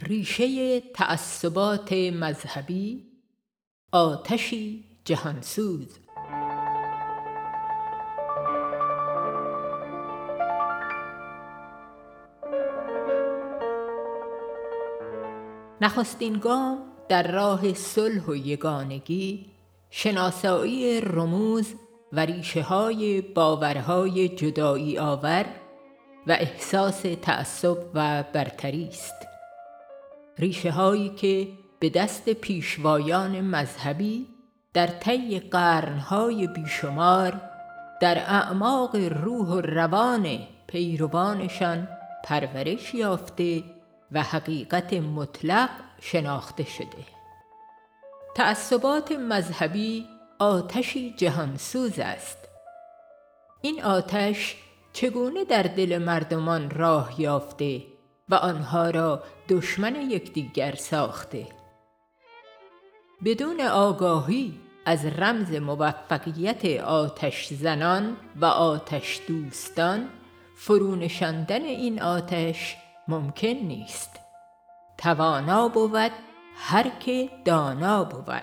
ریشه تعصبات مذهبی، آتشی جهانسوز. نخستین گام در راه صلح و یگانگی، شناسایی رموز و ریشه‌های باورهای جدایی آور و احساس تعصب و برتری است. ریشه‌هایی که به دست پیشوایان مذهبی در طی قرن‌های بیشمار در اعماق روح و روان پیروانشان پرورش یافته و حقیقت مطلق شناخته شده. تعصبات مذهبی آتشی جهانسوز است. این آتش چگونه در دل مردمان راه یافته و آنها را دشمن یکدیگر ساخته؟ بدون آگاهی از رمز موفقیت آتش زنان و آتش دوستان، فرونشاندن این آتش ممکن نیست. توانا بود هر که دانا بود.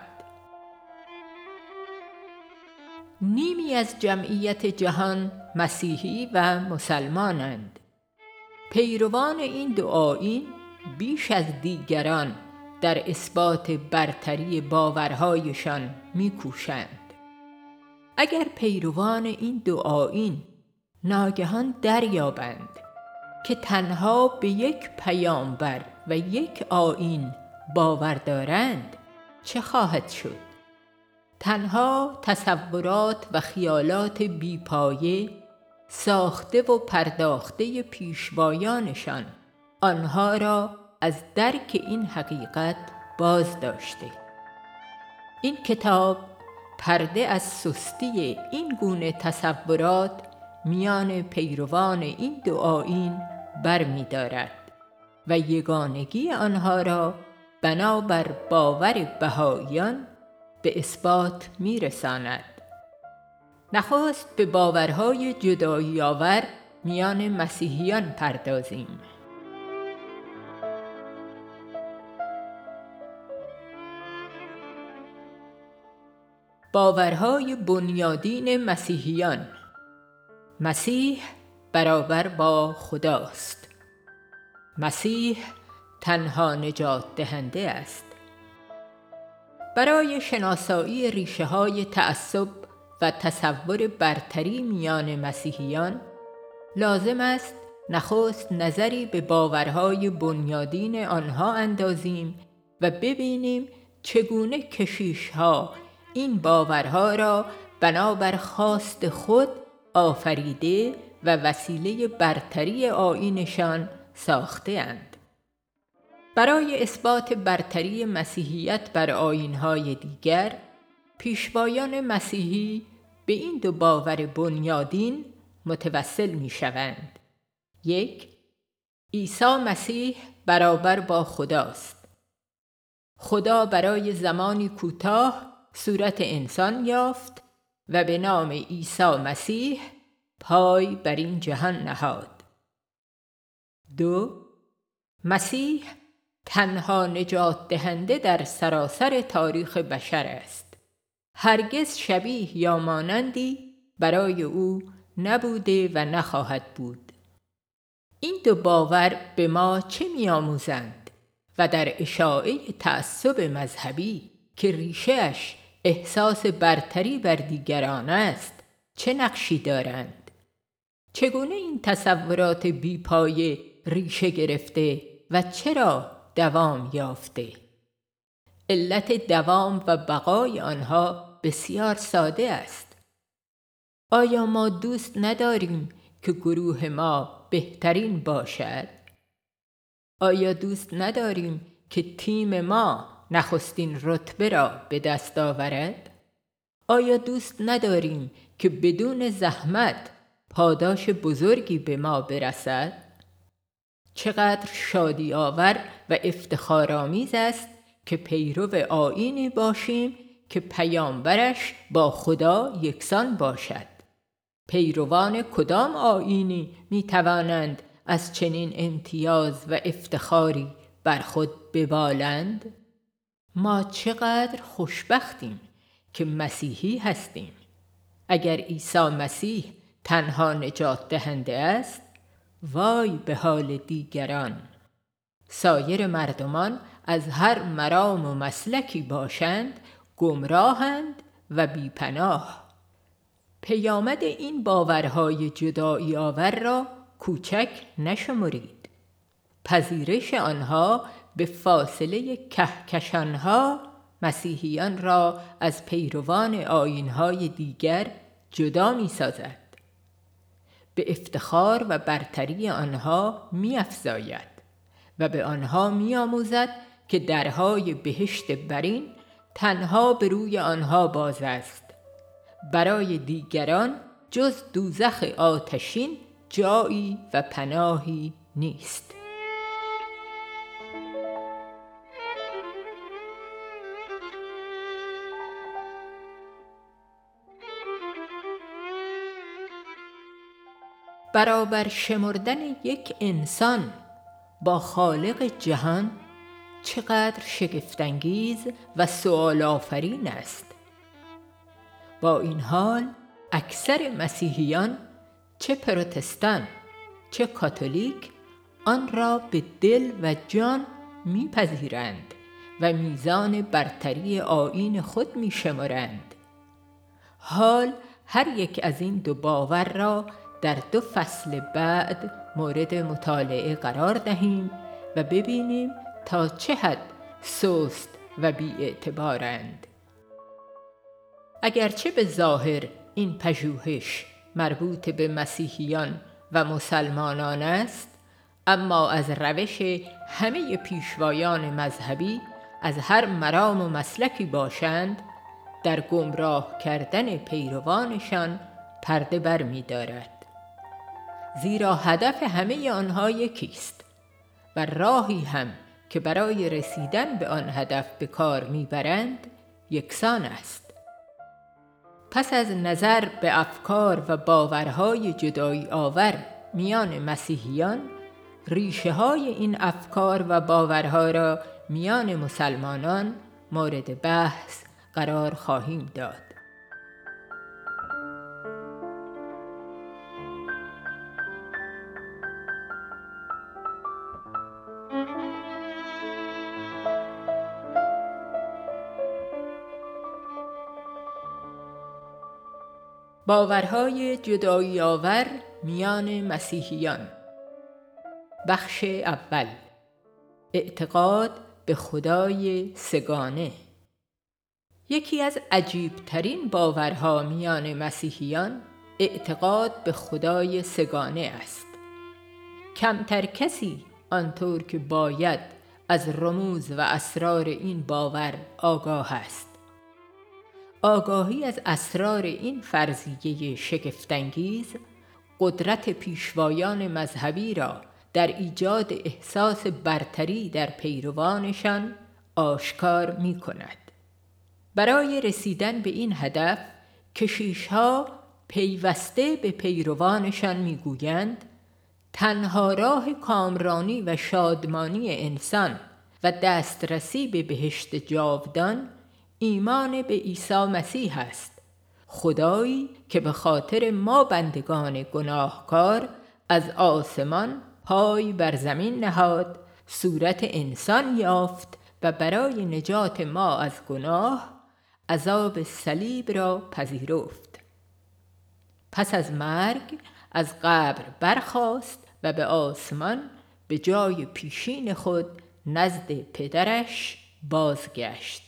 نیمی از جمعیت جهان مسیحی و مسلمانند. پیروان این دو آیین بیش از دیگران در اثبات برتری باورهایشان می‌کوشند. اگر پیروان این دو آیین ناگهان دریابند که تنها به یک پیامبر و یک آیین باور دارند، چه خواهد شد؟ تنها تصورات و خیالات بیپایه ساخته و پرداخته پیشوایانشان آنها را از درک این حقیقت باز داشته. این کتاب پرده از سستی این گونه تصورات میان پیروان این دو آیین برمی دارد و یگانگی آنها را بنابر باور بهائیان به اثبات می رساند. نخست به باورهای جدایی آور میان مسیحیان پردازیم. باورهای بنیادین مسیحیان. مسیح برابر با خداست. مسیح تنها نجات دهنده است. برای شناسایی ریشه‌های تعصب و تصور برتری میان مسیحیان، لازم است نخست نظری به باورهای بنیادین آنها اندازیم و ببینیم چگونه کشیش‌ها این باورها را بنابر خواست خود آفریده و وسیله برتری آیینشان ساخته‌اند. برای اثبات برتری مسیحیت بر آیین‌های دیگر، پیشوایان مسیحی به این دو باور بنیادین متوسل می‌شوند. 1. عیسی مسیح برابر با خداست. خدا برای زمانی کوتاه صورت انسان یافت و به نام عیسی مسیح پای بر این جهان نهاد. 2. مسیح تنها نجات دهنده در سراسر تاریخ بشر است. هرگز شبیه یا مانندی برای او نبوده و نخواهد بود. این دو باور به ما چه می‌آموزند و در اشاعه تعصب مذهبی که ریشه‌اش احساس برتری بر دیگران است چه نقشی دارند؟ چگونه این تصورات بیپایه ریشه گرفته و چرا دوام یافته؟ علت دوام و بقای آنها بسیار ساده است. آیا ما دوست نداریم که گروه ما بهترین باشد؟ آیا دوست نداریم که تیم ما نخستین رتبه را به دست آورد؟ آیا دوست نداریم که بدون زحمت پاداش بزرگی به ما برسد؟ چقدر شادی آور و افتخارآمیز است که پیرو آیینی باشیم که پیامبرش با خدا یکسان باشد. پیروان کدام آیینی می توانند از چنین امتیاز و افتخاری بر خود ببالند؟ ما چقدر خوشبختیم که مسیحی هستیم. اگر عیسی مسیح تنها نجات دهنده است، وای به حال دیگران. سایر مردمان از هر مرام و مسلکی باشند گمراهند و بیپناه. پیامد این باورهای جدایی آور را کوچک نشمرید. پذیرش آنها به فاصله کهکشانها مسیحیان را از پیروان آیین‌های دیگر جدا می‌سازد. به افتخار و برتری آنها می‌افزاید و به آنها می‌آموزد که درهای بهشت برین تنها به روی آنها باز است. برای دیگران جز دوزخ آتشین جایی و پناهی نیست. برابر شمردن یک انسان با خالق جهان چقدر شگفت‌انگیز و سؤال آفرین است. با این حال اکثر مسیحیان، چه پروتستان چه کاتولیک، آن را به دل و جان میپذیرند و میزان برتری آیین خود میشمارند. حال هر یک از این دو باور را در 2 فصل بعد مورد مطالعه قرار دهیم و ببینیم تا چه حد سست و بی‌اعتبارند. اگرچه به ظاهر این پژوهش مربوط به مسیحیان و مسلمانان است، اما از روش همه پیشوایان مذهبی از هر مرام و مسلکی باشند در گمراه کردن پیروانشان پرده بر می دارد. زیرا هدف همه آنها یکیست و راهی هم که برای رسیدن به آن هدف به کار میبرند یکسان است. پس از نظر به افکار و باورهای جدایی آور میان مسیحیان، ریشه های این افکار و باورها را میان مسلمانان مورد بحث قرار خواهیم داد. باورهای جدایی آور میان مسیحیان. بخش اول، اعتقاد به خدای سگانه. یکی از عجیبترین باورها میان مسیحیان اعتقاد به خدای سگانه است. کمتر کسی آنطور که باید از رموز و اسرار این باور آگاه است. آگاهی از اسرار این فرضیه شگفت‌انگیز قدرت پیشوایان مذهبی را در ایجاد احساس برتری در پیروانشان آشکار می کند. برای رسیدن به این هدف کشیش‌ها پیوسته به پیروانشان می گویند تنها راه کامرانی و شادمانی انسان و دسترسی به بهشت جاودان ایمان به عیسی مسیح است، خدایی که به خاطر ما بندگان گناهکار از آسمان پای بر زمین نهاد، صورت انسان یافت و برای نجات ما از گناه عذاب صلیب را پذیرفت. پس از مرگ از قبر برخاست و به آسمان به جای پیشین خود نزد پدرش بازگشت.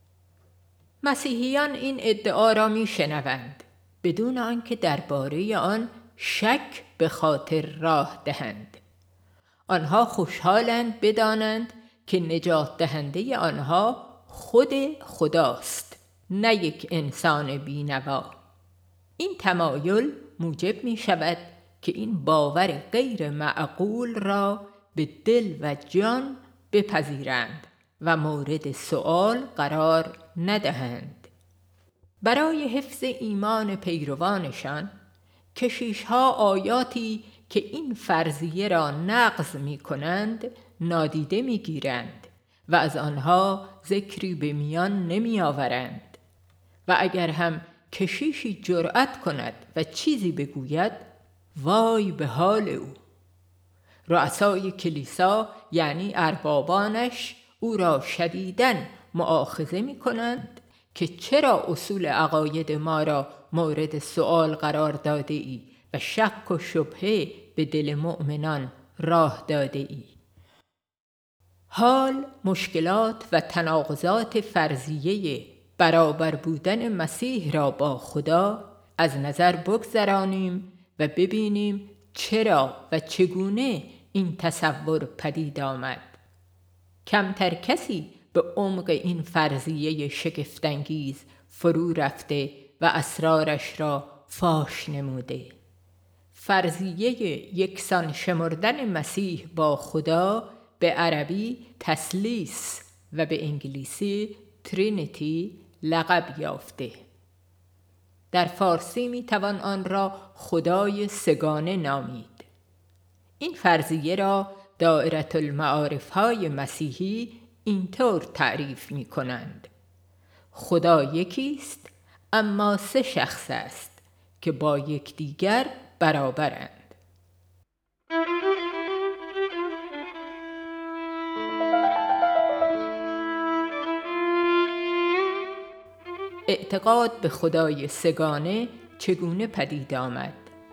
مسیحیان این ادعا را میشنوند بدون آنکه درباره آن شک به خاطر راه دهند. آنها خوشحالند بدانند که نجات دهنده آنها خود خداست، نه یک انسان بینوا. این تمایل موجب می شود که این باور غیر معقول را به دل و جان بپذیرند و مورد سؤال قرار ندهند. برای حفظ ایمان پیروانشان، کشیش‌ها آیاتی که این فرضیه را نقض می کنند نادیده می گیرند و از آنها ذکری به میان نمی آورند. و اگر هم کشیشی جرأت کند و چیزی بگوید، وای به حال او. رؤسای کلیسا یعنی اربابانش او را شدیداً مؤاخذه می کنند که چرا اصول عقاید ما را مورد سؤال قرار داده ای و شک و شبهه به دل مؤمنان راه داده ای. حال مشکلات و تناقضات فرضیه برابر بودن مسیح را با خدا از نظر بگذرانیم و ببینیم چرا و چگونه این تصور پدید آمد. کمتر کسی به عمق این فرضیه شگفت‌انگیز فرو رفته و اسرارش را فاش نموده. فرضیه یکسان شمردن مسیح با خدا به عربی تثلیث و به انگلیسی ترینیتی لقب یافته. در فارسی می توان آن را خدای سگانه نامید. این فرضیه را دائره المعارف های مسیحی اینطور تعریف می کنند: خدا یکیست اما سه شخص است که با یکدیگر برابرند. اعتقاد به خدای سگانه چگونه پدید آمد؟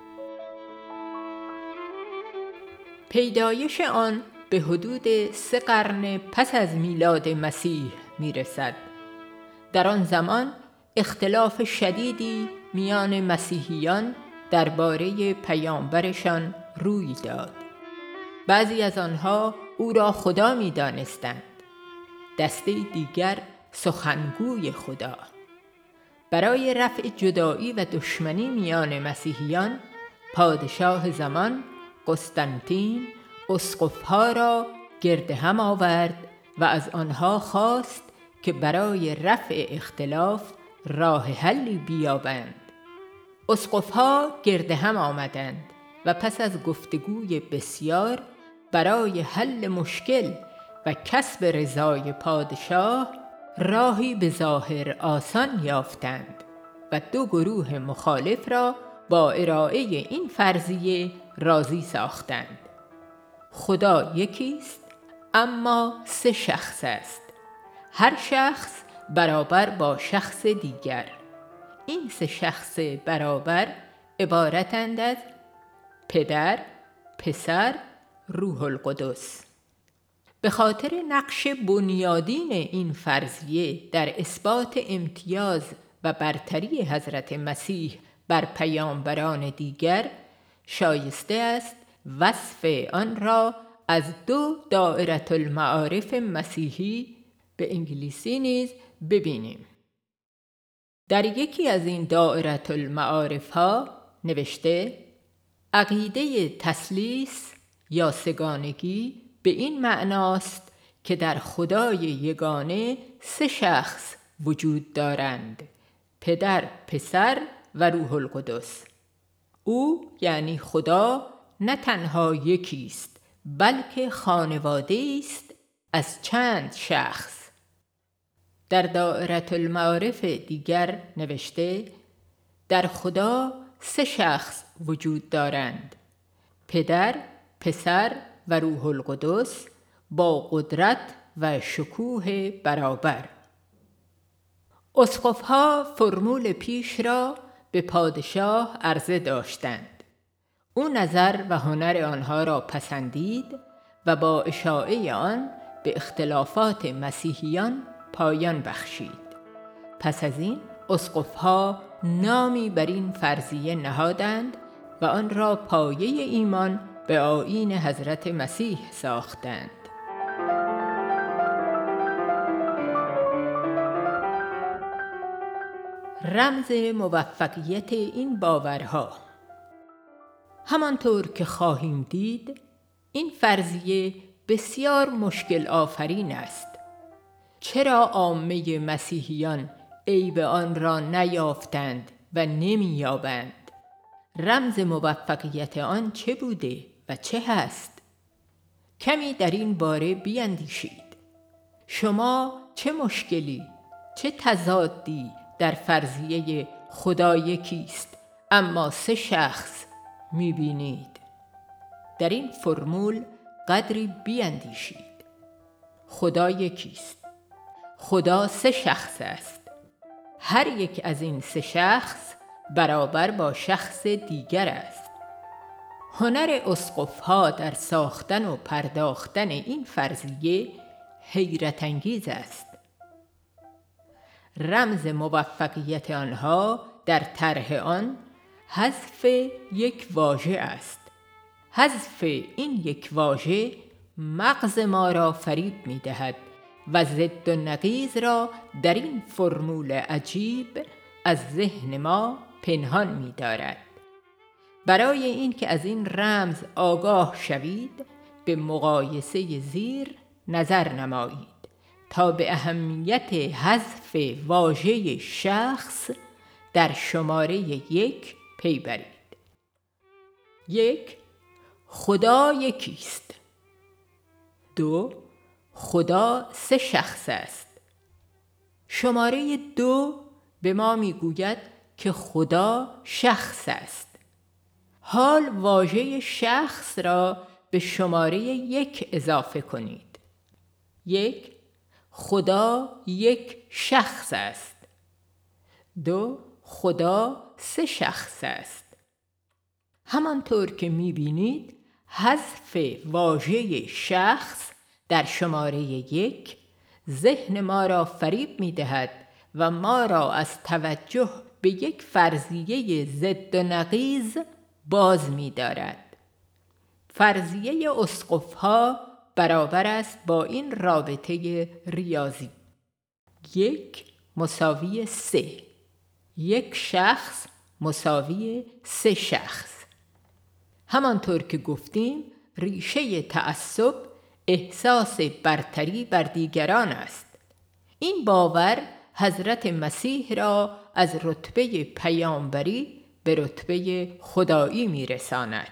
پیدایش آن به حدود 3 قرن پس از میلاد مسیح میرسد. در آن زمان اختلاف شدیدی میان مسیحیان درباره پیامبرشان روی داد. بعضی از آنها او را خدا می‌دانستند، دسته دیگر سخنگوی خدا. برای رفع جدایی و دشمنی میان مسیحیان، پادشاه زمان قسطنطین اسقف‌ها را گرد هم آورد و از آنها خواست که برای رفع اختلاف راه حلی بیابند. اسقف‌ها گرد هم آمدند و پس از گفتگوی بسیار برای حل مشکل و کسب رضای پادشاه راهی به ظاهر آسان یافتند و 2 گروه مخالف را با ارائه این فرضیه راضی ساختند: خدا یکیست اما 3 شخص است، هر شخص برابر با شخص دیگر. این 3 شخص برابر عبارتند از پدر، پسر، روح القدس. به خاطر نقش بنیادین این فرضیه در اثبات امتیاز و برتری حضرت مسیح بر پیامبران دیگر، شایسته است وصف آن را از 2 دائره المعارف مسیحی به انگلیسی نیز ببینیم. در یکی از این دائره المعارف ها نوشته: عقیده تثلیث یا سگانگی به این معناست که در خدای یگانه 3 شخص وجود دارند: پدر، پسر و روح القدس. او یعنی خدا نه تنها یکیست بلکه خانواده است از چند شخص. در دائره المعارف دیگر نوشته: در خدا 3 شخص وجود دارند: پدر، پسر و روح القدس با قدرت و شکوه برابر. اسقف‌ها فرمول پیش را به پادشاه عرضه داشتند. او نظر و هنر آنها را پسندید و با اشاعه آن به اختلافات مسیحیان پایان بخشید. پس از این اسقف‌ها نامی بر این فرضیه نهادند و آن را پایه ایمان به آیین حضرت مسیح ساختند. رمز موفقیت این باورها: همانطور که خواهیم دید، این فرضیه بسیار مشکل آفرین است. چرا عامه مسیحیان عیب آن را نیافتند و نمی‌یابند؟ رمز موفقیت آن چه بوده و چه هست؟ کمی در این باره بیندیشید. شما چه مشکلی، چه تضادی در فرضیه خدا یکیست اما سه شخص می‌بینید؟ در این فرمول قدری بیندیشید. خدا یکیست. خدا سه شخص است. هر یک از این سه شخص برابر با شخص دیگر است. هنر اسقف‌ها در ساختن و پرداختن این فرضیه حیرت انگیز است. رمز موفقیت آنها در طرح آن حذف یک واژه است. حذف این یک واژه مغز ما را فریب می دهد و ضد و نقیض را در این فرمول عجیب از ذهن ما پنهان می دارد. برای این که از این رمز آگاه شوید، به مقایسه زیر نظر نمایید تا به اهمیت حذف واژه شخص در شماره 1 پی برید. 1. خدا یکیست. 2. خدا سه شخص است. شماره 2 به ما میگوید که خدا شخص است. حال واژه شخص را به شماره 1 اضافه کنید. 1. خدا یک شخص است. 2. خدا سه شخص است. همانطور که می‌بینید حذف واژه شخص در شماره 1 ذهن ما را فریب می‌دهد و ما را از توجه به یک فرضیه ضد و نقیض باز می‌دارد. فرضیه اسقف‌ها برابر است با این رابطه ریاضی: 1 مساوی 3. یک شخص مساوی 3 شخص. همانطور که گفتیم ریشه تعصب احساس برتری بر دیگران است. این باور حضرت مسیح را از رتبه پیامبری به رتبه خدایی میرساند.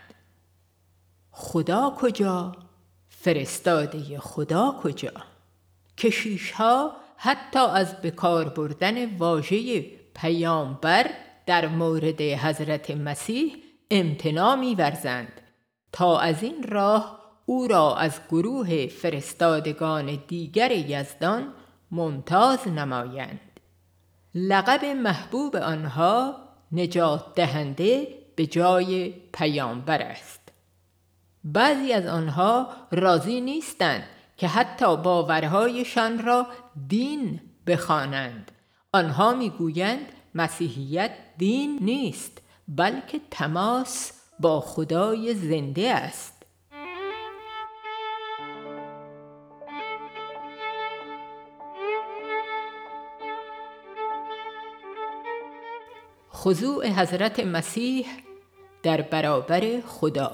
خدا کجا؟ فرستاده خدا کجا؟ کشیش‌ها حتی از بکار بردن واژه پیامبر در مورد حضرت مسیح امتناع می‌ورزند تا از این راه او را از گروه فرستادگان دیگر یزدان ممتاز نمایند. لقب محبوب آنها نجات دهنده به جای پیامبر است. بعضی از آنها راضی نیستند که حتی باورهایشان را دین بخوانند. آنها میگویند مسیحیت دین نیست بلکه تماس با خدای زنده است. خضوع حضرت مسیح در برابر خدا.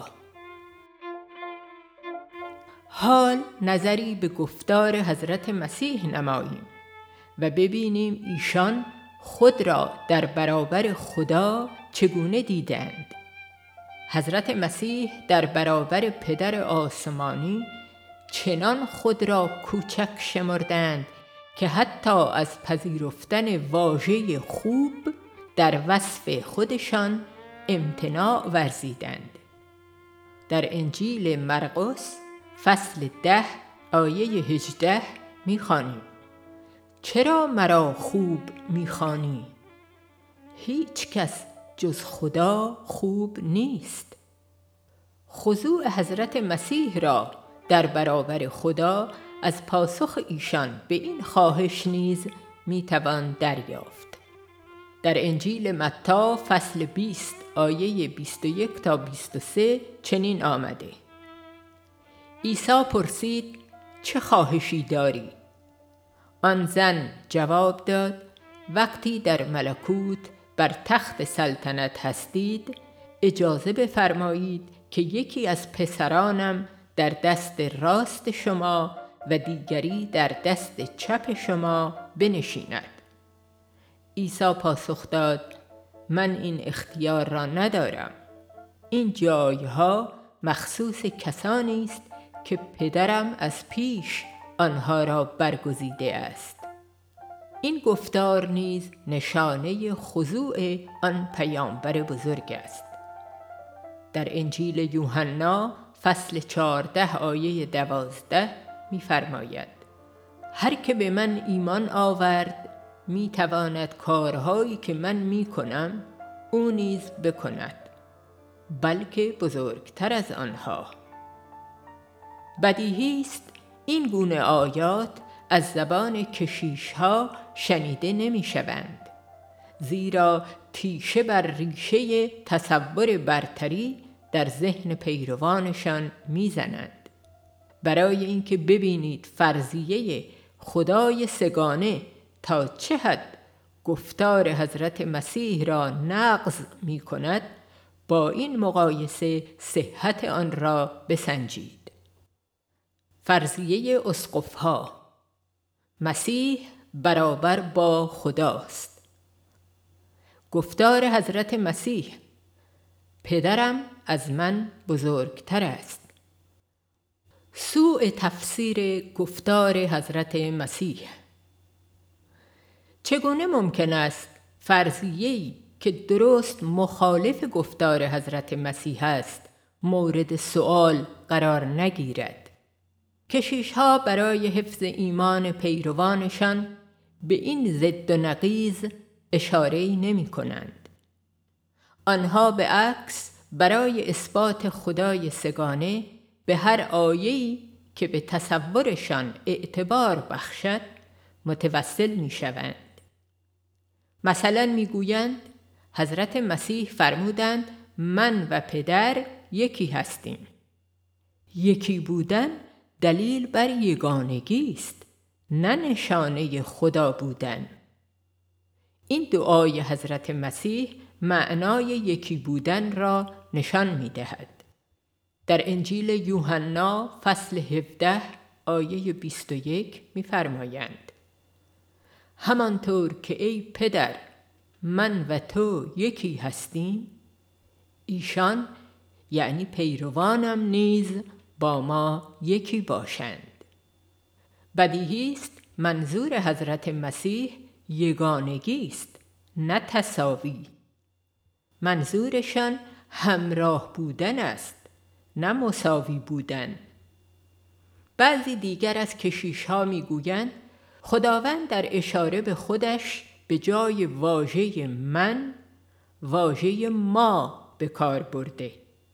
حال نظری به گفتار حضرت مسیح نماییم و ببینیم ایشان خود را در برابر خدا چگونه دیدند. حضرت مسیح در برابر پدر آسمانی چنان خود را کوچک شمردند که حتی از پذیرفتن واژه خوب در وصف خودشان امتناع ورزیدند. در انجیل مرقس فصل 10 آیه 18 می‌خوانیم: چرا مرا خوب می‌خوانی؟ هیچ کس جز خدا خوب نیست. خضوع حضرت مسیح را در برابر خدا از پاسخ ایشان به این خواهش نیز میتوان دریافت. در انجیل متی فصل 20 آیه 21 تا 23 چنین آمده: عیسی پرسید چه خواهشی داری؟ آن زن جواب داد: وقتی در ملکوت بر تخت سلطنت هستید اجازه بفرمایید که یکی از پسرانم در دست راست شما و دیگری در دست چپ شما بنشیند. عیسی پاسخ داد: من این اختیار را ندارم. این جایها مخصوص کسانی است که پدرم از پیش آنها را برگزیده است. این گفتار نیز نشانه خضوع آن پیامبر بزرگ است. در انجیل یوحنا فصل 14 آیه 12 می‌فرماید: هر که به من ایمان آورد می‌تواند کارهایی که من می‌کنم او نیز بکند، بلکه بزرگتر از آنها. بدیهی است این گونه آیات از زبان کشیش‌ها شنیده نمی‌شوند، زیرا تیشه بر ریشه تصور برتری در ذهن پیروانشان می‌زنند. برای اینکه ببینید فرضیه خدای سگانه تا چه حد گفتار حضرت مسیح را نقض می‌کند، با این مقایسه صحت آن را بسنجید. فرضیه اسقف‌ها: مسیح برابر با خداست. گفتار حضرت مسیح: پدرم از من بزرگتر است. سوء تفسیر گفتار حضرت مسیح. چگونه ممکن است فرضیه‌ای که درست مخالف گفتار حضرت مسیح است مورد سؤال قرار نگیرد؟ کشیش‌ها برای حفظ ایمان پیروانشان به این ضد و نقیض اشاره‌ای نمی‌کنند. آنها به عکس برای اثبات خدای سگانه به هر آیه‌ای که به تصورشان اعتبار بخشد متوسل می‌شوند. مثلا می‌گویند حضرت مسیح فرمودند من و پدر یکی هستیم. یکی بودن دلیل بر یگانگی است، نه نشانه خدا بودن. این دعای حضرت مسیح معنای یکی بودن را نشان می‌دهد. در انجیل یوحنا فصل 17 آیه 21 می‌فرمایند: همانطور که ای پدر من و تو یکی هستیم، ایشان یعنی پیروانم نیز با ما یکی باشند. بدیهی است منظور حضرت مسیح یگانگی است، نه تساوی. منظورشان همراه بودن است، نه مساوی بودن. بعضی دیگر از کشیش‌ها می‌گویند خداوند در اشاره به خودش به جای واژه من واژه ما به کار برده.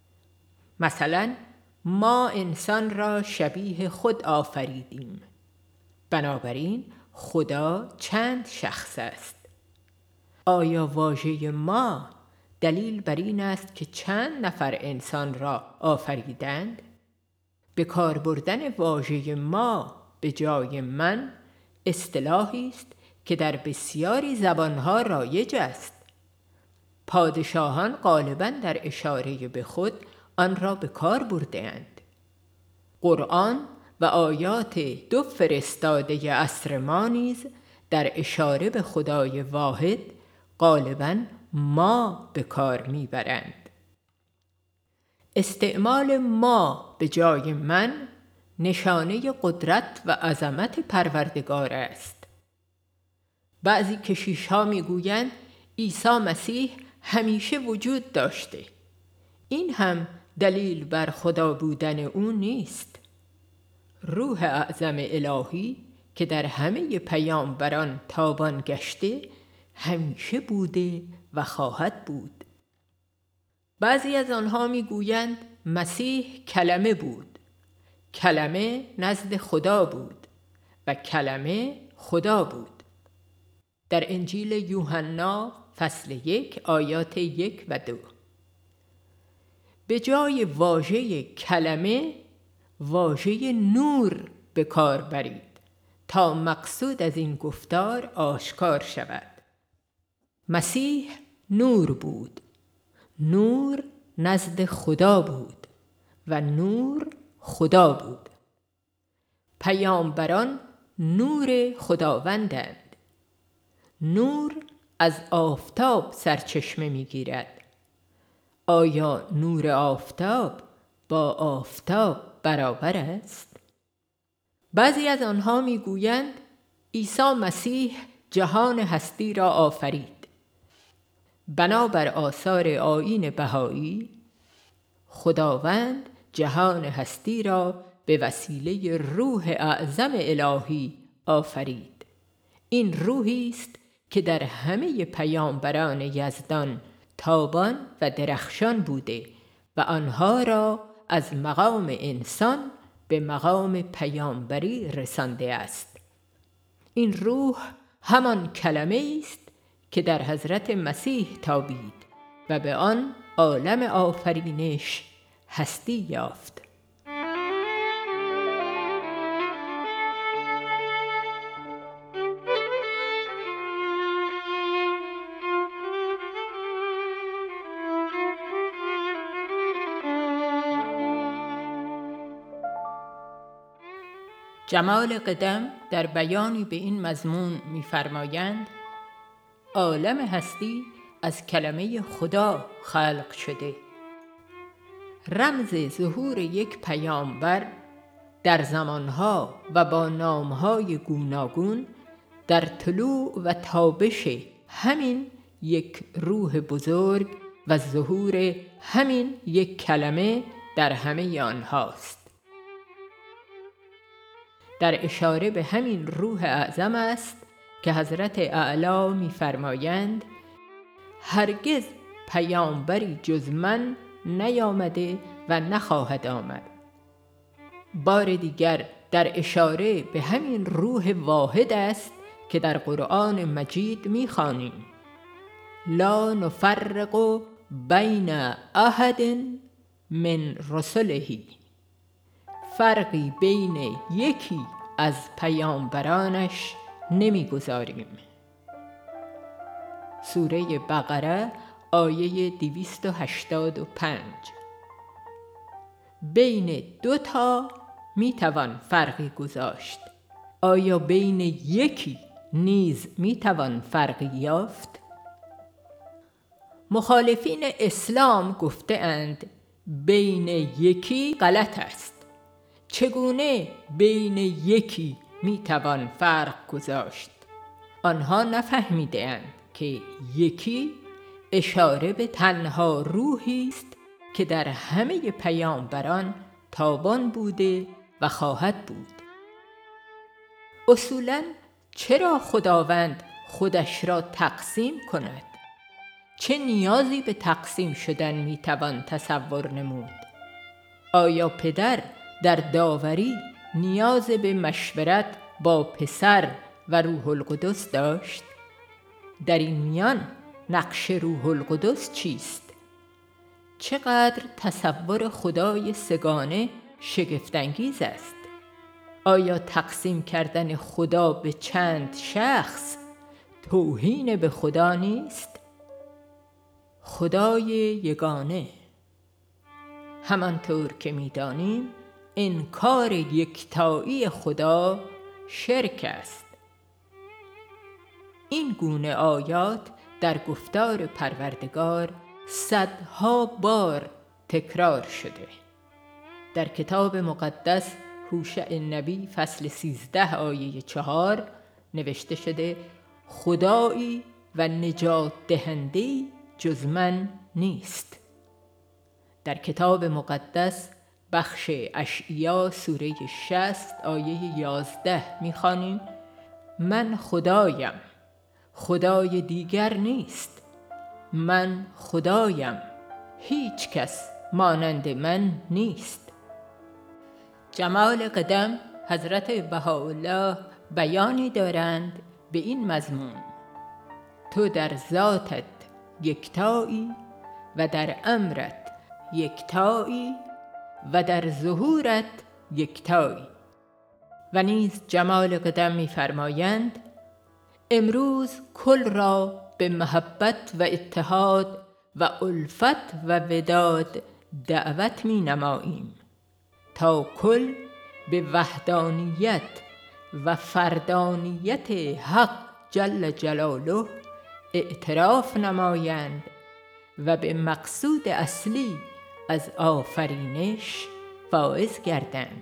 مثلا ما انسان را شبیه خود آفریدیم، بنابراین خدا چند شخص است. آیا واژه ما دلیل بر این است که چند نفر انسان را آفریدند؟ به کار بردن واژه ما به جای من اصطلاحی است که در بسیاری زبانها رایج است. پادشاهان غالباً در اشاره به خود آن را به کار برده‌اند. قرآن و آیات دو فرستاده عصر ما نیز در اشاره به خدای واحد غالباً ما به کار میبرند. استعمال ما به جای من نشانه قدرت و عظمت پروردگار است. بعضی کشیش‌ها میگویند عیسی مسیح همیشه وجود داشته. این هم دلیل بر خدا بودن او نیست. روح اعظم الهی که در همه پیامبران تابان گشته همیشه بوده و خواهد بود. بعضی از آنها میگویند مسیح کلمه بود. کلمه نزد خدا بود و کلمه خدا بود. در انجیل یوحنا فصل 1 آیات 1 و 2. به جای واژه کلمه واژه نور به کار برید تا مقصود از این گفتار آشکار شود. مسیح نور بود. نور نزد خدا بود و نور خدا بود. پیامبران نور خداوندند. نور از آفتاب سرچشمه می‌گیرد. آیا نور آفتاب با آفتاب برابر است؟ بعضی از آنها می‌گویند عیسی مسیح جهان هستی را آفرید. بنابر آثار آیین بهایی، خداوند جهان هستی را به وسیله روح اعظم الهی آفرید. این روحی است که در همه پیامبران یزدان تابان و درخشان بوده و آنها را از مقام انسان به مقام پیامبری رسانده است. این روح همان کلمه است که در حضرت مسیح تابید و به آن عالم آفرینش هستی یافت. جمال قدم در بیانی به این مضمون می‌فرمایند عالم هستی از کلمه خدا خلق شده. رمز ظهور یک پیامبر در زمانها و با نامهای گوناگون در طلوع و تابش همین یک روح بزرگ و ظهور همین یک کلمه در همه آنهاست. در اشاره به همین روح اعظم است که حضرت اعلی می‌فرمایند هرگز پیامبری جز من نیامده و نخواهد آمد. بار دیگر در اشاره به همین روح واحد است که در قرآن مجید می‌خوانیم لا نفرق بین احد من رسله، فرقی بین یکی از پیامبرانش نمی‌گذاریم. سوره بقره آیه 285. بین دوتا میتوان فرقی گذاشت. آیا بین یکی نیز میتوان فرقی یافت؟ مخالفین اسلام گفته اند بین یکی غلط است. چگونه بین یکی میتوان فرق گذاشت؟ آنها نفهمیده اند که یکی اشاره به تنها روحی است که در همه پیامبران تابان بوده و خواهد بود. اصولاً چرا خداوند خودش را تقسیم کند؟ چه نیازی به تقسیم شدن میتوان تصور نمود؟ آیا پدر در داوری نیاز به مشورت با پسر و روح القدس داشت؟ در این میان نقش روح القدس چیست؟ چقدر تصور خدای سگانه شگفت‌انگیز است! آیا تقسیم کردن خدا به چند شخص توهین به خدا نیست؟ خدای یگانه، همانطور که می‌دانیم انکار یکتایی خدا شرک است. این گونه آیات در گفتار پروردگار صدها بار تکرار شده. در کتاب مقدس هوشع نبی فصل 13 آیه 4 نوشته شده خدایی و نجات دهنده‌ای جز من نیست. در کتاب مقدس بخش اشعیا سوره 60 آیه 11 می‌خوانیم من خدایم، خدای دیگر نیست. من خدایم، هیچ کس مانند من نیست. جمال قدم حضرت بهاءالله بیانی دارند به این مضمون تو در ذاتت یکتایی و در امرت یکتایی و در ظهورت یکتایی. و نیز جمال قدم می‌فرمایند امروز کل را به محبت و اتحاد و الفت و وداد دعوت می‌نماییم تا کل به وحدانیت و فردانیت حق جل جلاله اعتراف نمایند و به مقصود اصلی از آفرینش فائز گردند.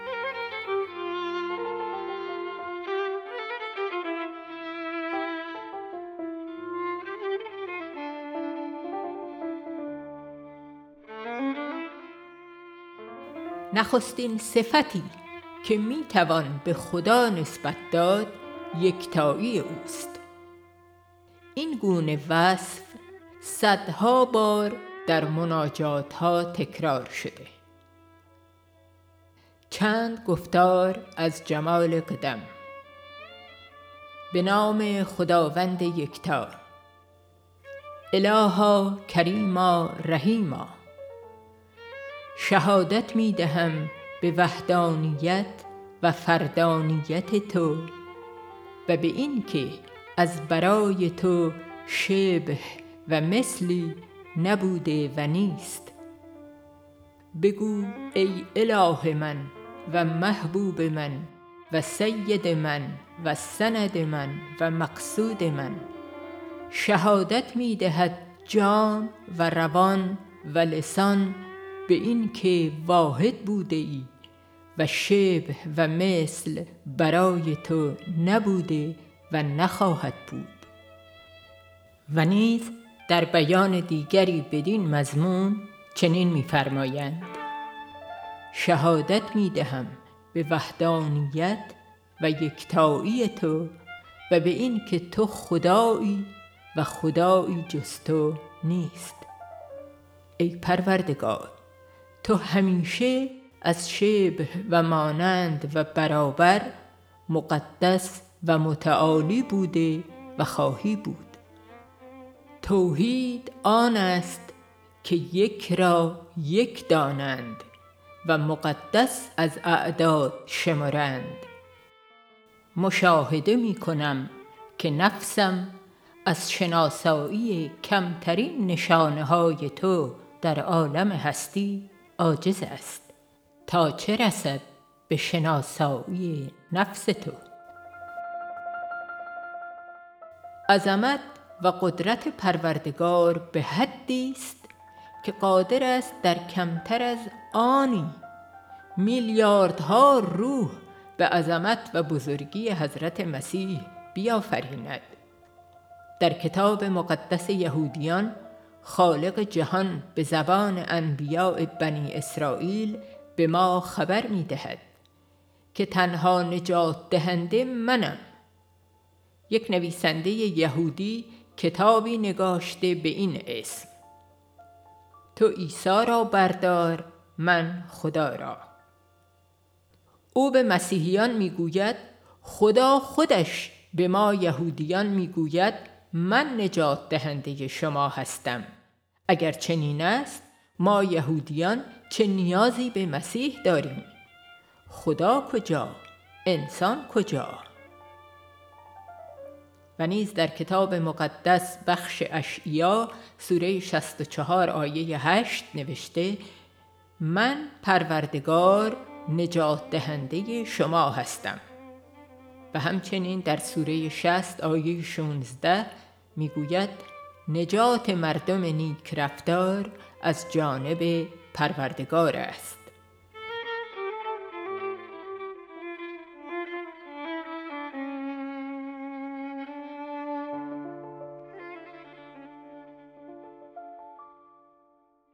نخستین صفتی که میتوان به خدا نسبت داد یکتایی اوست. این گونه وصف صدها بار در مناجات ها تکرار شده. چند گفتار از جمال قدم. به نام خداوند یکتا. الها کریما رحیما. شهادت می دهم به وحدانیت و فردانیت تو و به این که از برای تو شبه و مثلی نبوده و نیست. بگو ای اله من و محبوب من و سید من و سند من و مقصود من. شهادت می دهد جان و روان و لسان به این که واحد بوده ای و شبه و مثل برای تو نبوده و نخواهد بود. و نیز در بیان دیگری بدین مضمون چنین می‌فرمایند: شهادت می‌دهم به وحدانیت و یکتایی تو و به این که تو خدایی و خدایی جز تو نیست. ای پروردگار، تو همیشه از شبه و مانند و برابر مقدس و متعالی بوده و خواهی بود. توحید آن است که یک را یک دانند و مقدس از اعداد شمرند. مشاهده می کنم که نفسم از شناسایی کمترین نشانه های تو در عالم هستی عاجز است، تا چه رسد به شناسایی نفس تو. عظمت و قدرت پروردگار به حدی است که قادر است در کمتر از آنی میلیاردها روح به عظمت و بزرگی حضرت مسیح بیافریند. در کتاب مقدس یهودیان خالق جهان به زبان انبیاء بنی اسرائیل به ما خبر می دهد که تنها نجات دهنده منم. یک نویسنده یهودی کتابی نگاشته به این اسم: تو عیسی را بردار، من خدا را. او به مسیحیان میگوید خدا خودش به ما یهودیان میگوید من نجات دهنده شما هستم. اگر چنین است ما یهودیان چه نیازی به مسیح داریم؟ خدا کجا؟ انسان کجا؟ و نیز در کتاب مقدس بخش اشعیا سوره 64 آیه 8 نوشته: من پروردگار نجات دهنده شما هستم. و همچنین در سوره 60 آیه 16 میگوید نجات مردم نیک رفتار از جانب پروردگار است.